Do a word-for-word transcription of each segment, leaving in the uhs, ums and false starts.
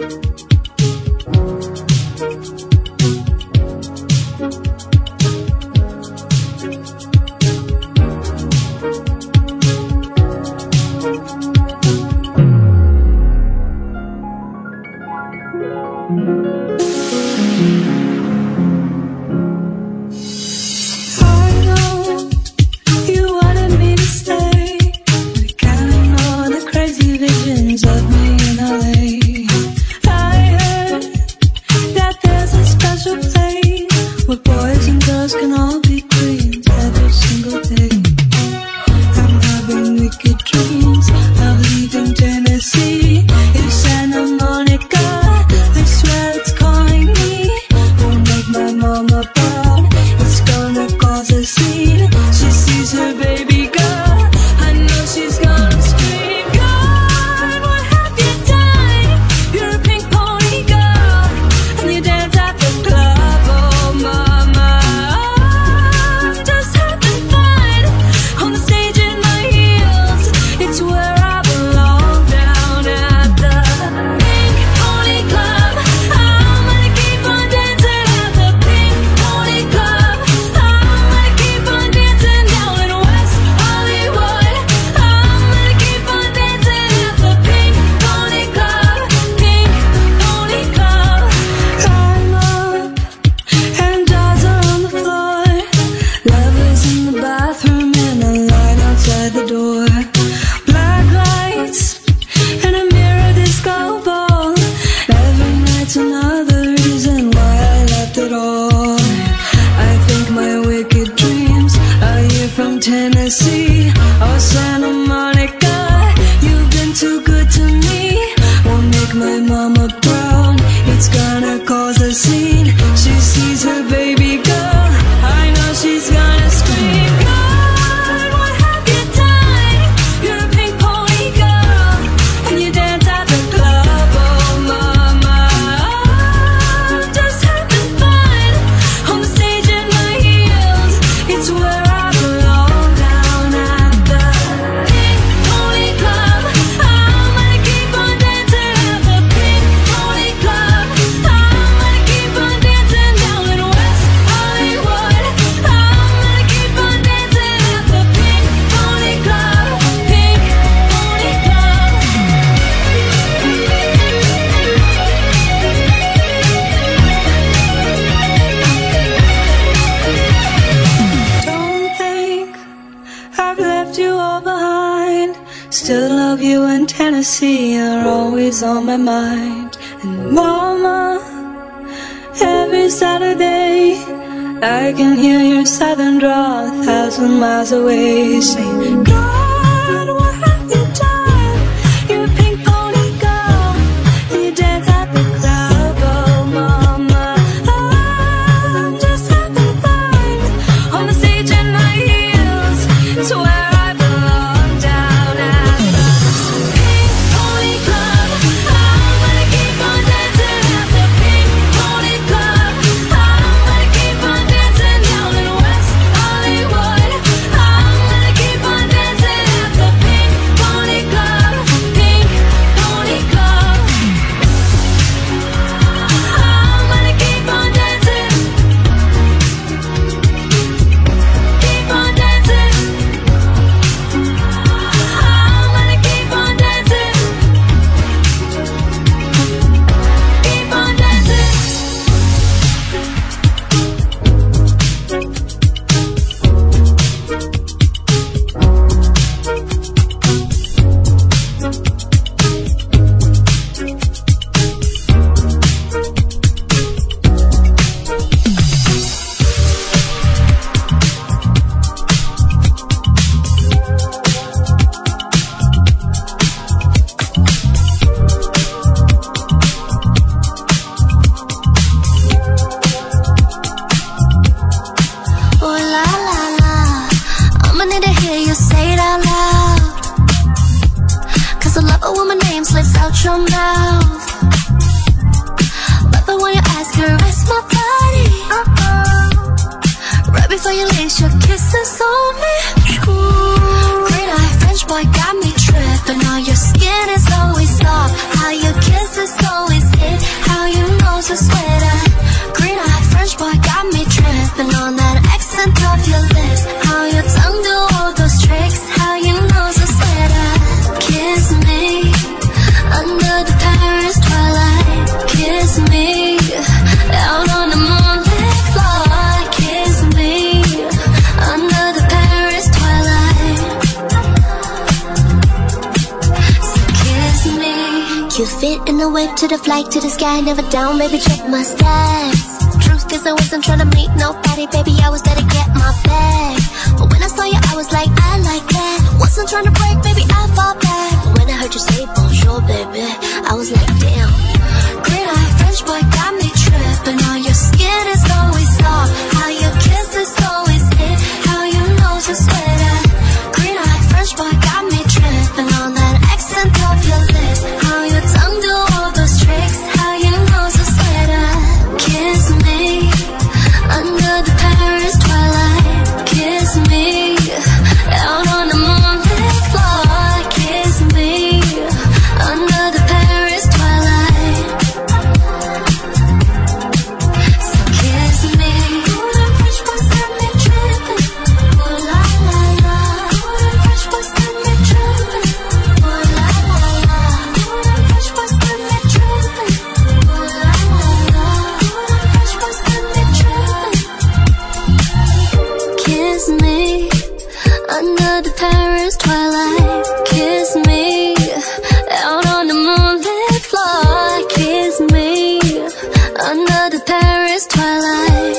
On my mind. And mama, every Saturday I can hear your southern drawl a thousand miles away, saying, God, what have you done? You're a pink pony girl, and you dance at the club. Oh mama, I'm just having fun on the stage in my heels. It's where I belong, down at the Pink Pony Club. Your mouth. Love it when you ask her, rest my body. Uh-oh. Right before you leave, your kisses on me. Ooh. Green eye French boy got me tripping. How your skin is always soft, how your kiss is always tripping on that accent of your lips. How your tongue do all those tricks. How you know so sweater. Kiss me under the Paris twilight. Kiss me out on the moonlit floor. Kiss me under the Paris twilight. So kiss me. You fit in the wave to the flight to the sky. Never down, baby, check my stats. Truth is I wasn't trying to meet nobody, baby, I was there to get my bag. But when I saw you, I was like, I like that. Wasn't trying to break, baby, I fall back. But when I heard you say bonjour, baby, I was like, damn. Green-eyed French boy got me tripping. How your skin is always soft. How your kiss is always hit. How you know so sweater. Green-eyed French boy got me tripping on that accent of your lips. How your tongue do all those tricks. How you know so sweater. Kiss me under the Paris twilight. Kiss me out on the moonlit floor. Kiss me under the Paris twilight. So kiss me. Ooh, them French boys got me tripping. Ooh la la la. Ooh, them French boys got me tripping. Ooh la la la. Ooh, them French boys got me tripping. Ooh la la la. Ooh, them French boys got me tripping. Kiss me under the Paris twilight. Kiss me out on the moonlit floor. Kiss me under the Paris twilight.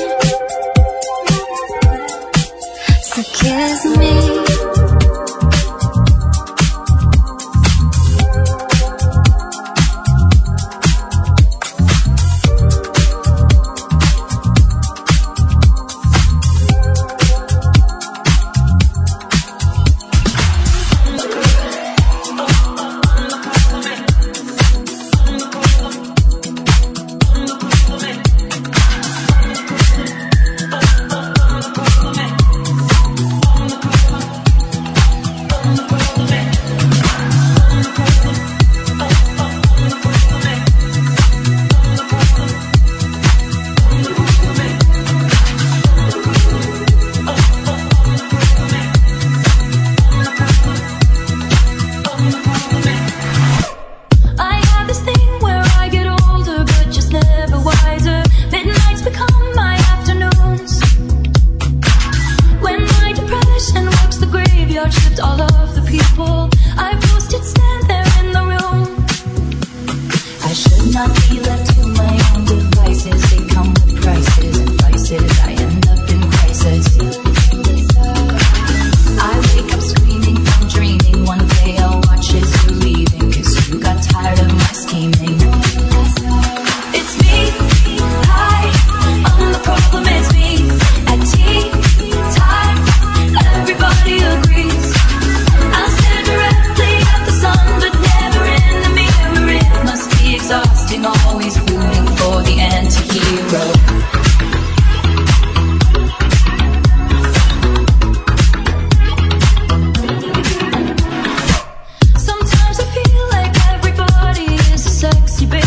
So kiss me. Sexy baby.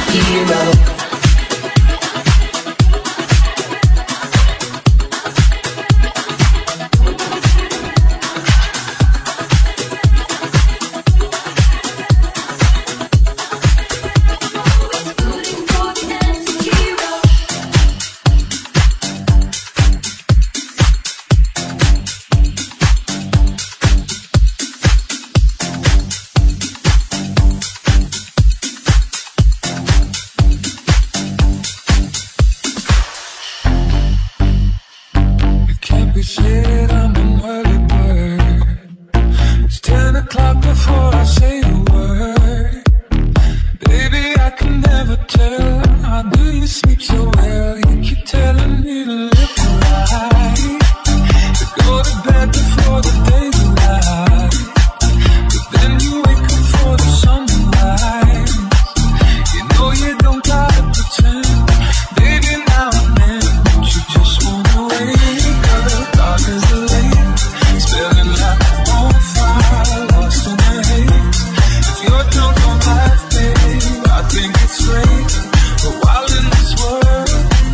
hero. But while in this world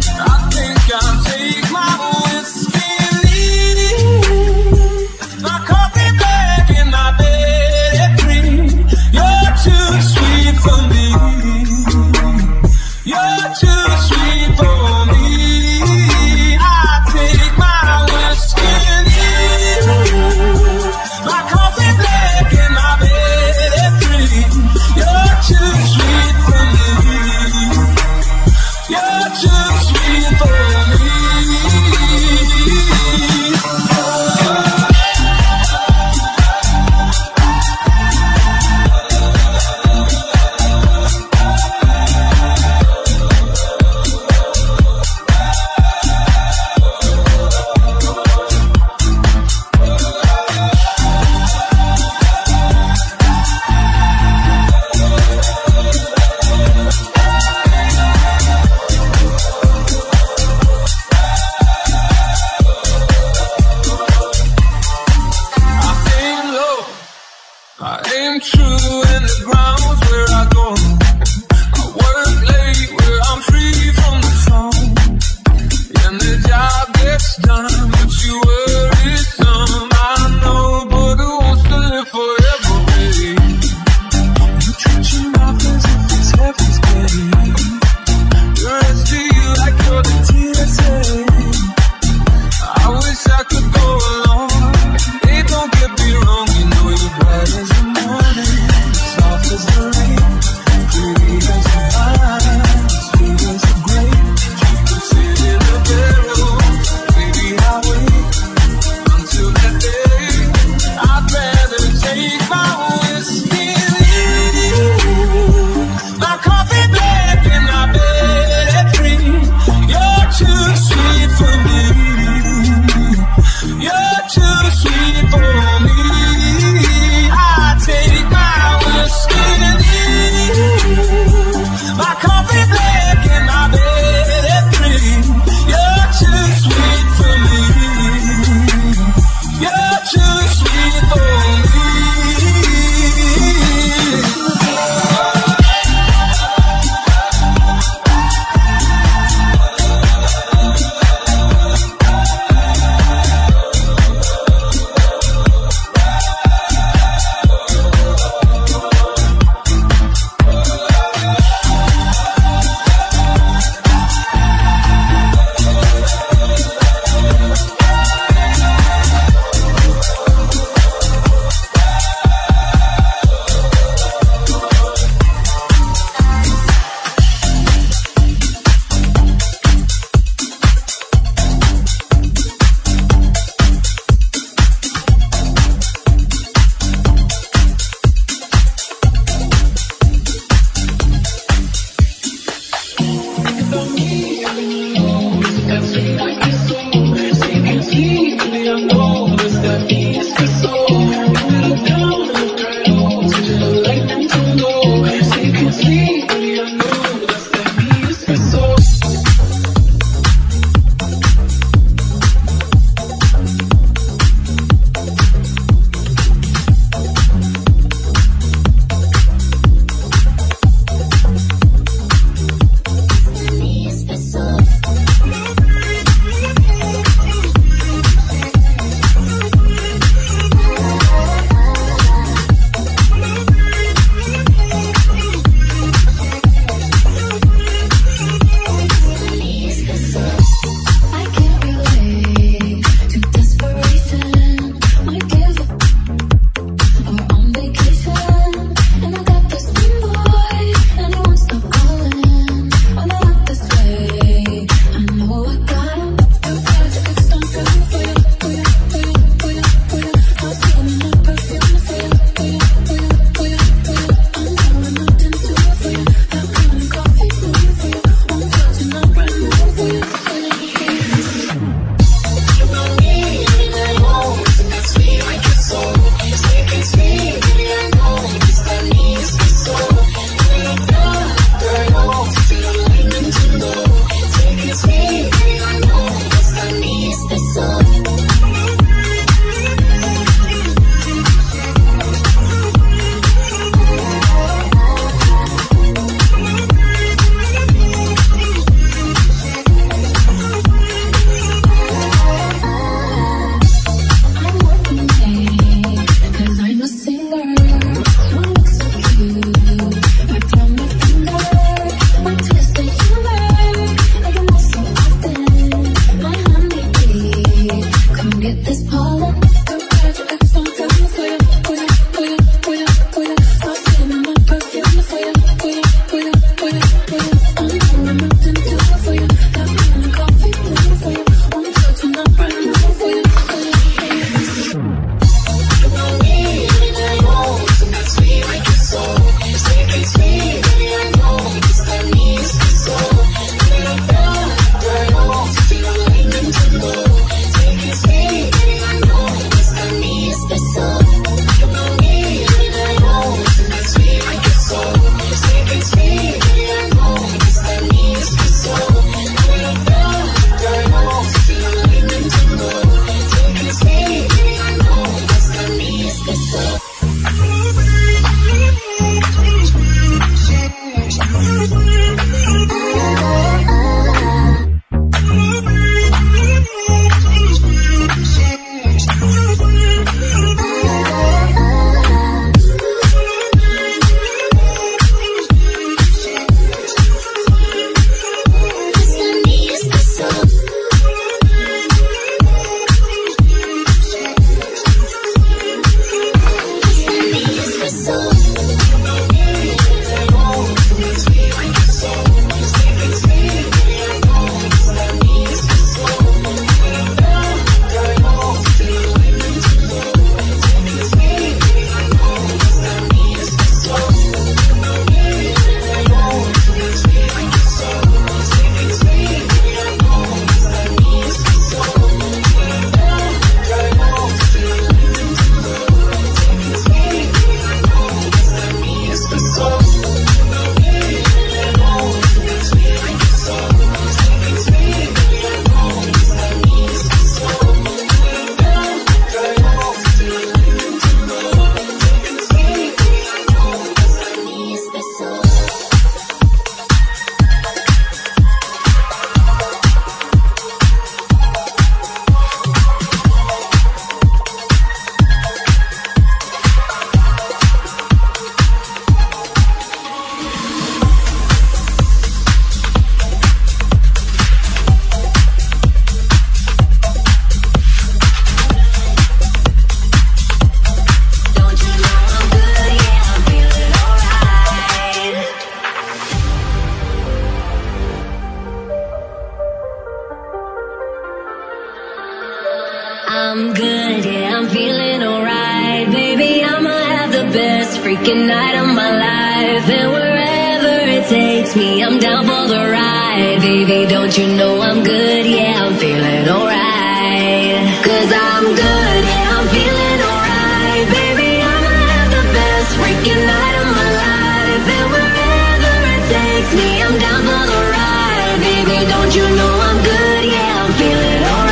I'm good, yeah, I'm feeling alright. Baby, I'ma have the best freaking night of my life. And wherever it takes me, I'm down for the ride. Baby, don't you know I'm good, yeah, I'm feeling alright. Cause I'm good, yeah, I'm feeling alright. Baby, I'ma have the best freaking night of my life. And wherever it takes me, I'm down for the ride. Baby, don't you know I'm good, yeah, I'm feeling alright.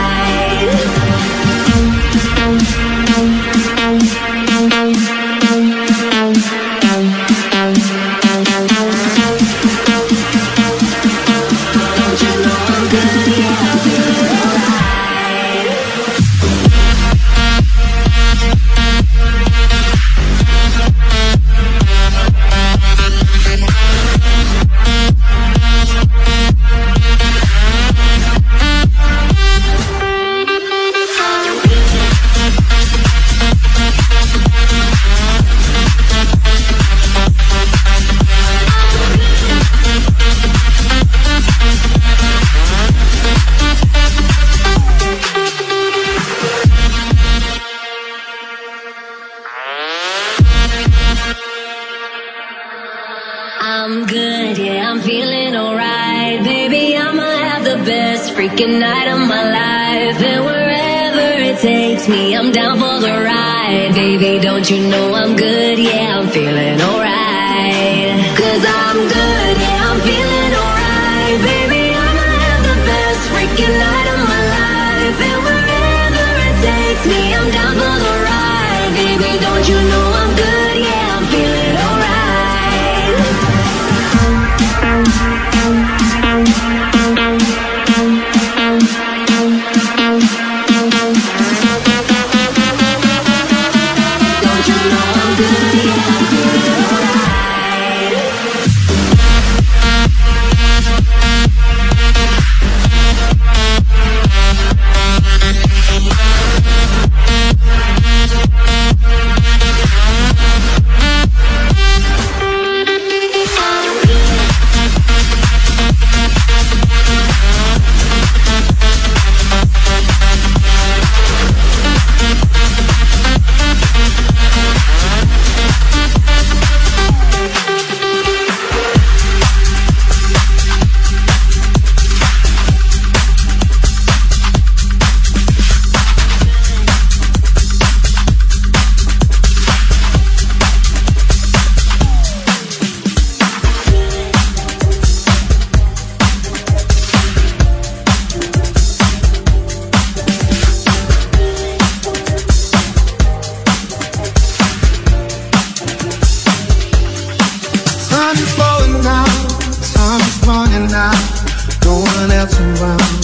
I'm good, yeah, I'm feeling alright. Baby, I'ma have the best freaking night of my life. And wherever it takes me, I'm down for the ride. Baby, don't you know I'm good, yeah, I'm feeling alright. Cause I'm good, yeah, I'm feeling alright. Baby, I'ma have the best freaking night of my life. And wherever it takes me, I'm down for the ride. Baby, don't you know I'm good, yeah, I'm feeling alright. Sun is blowing out, time is running out, no one else around.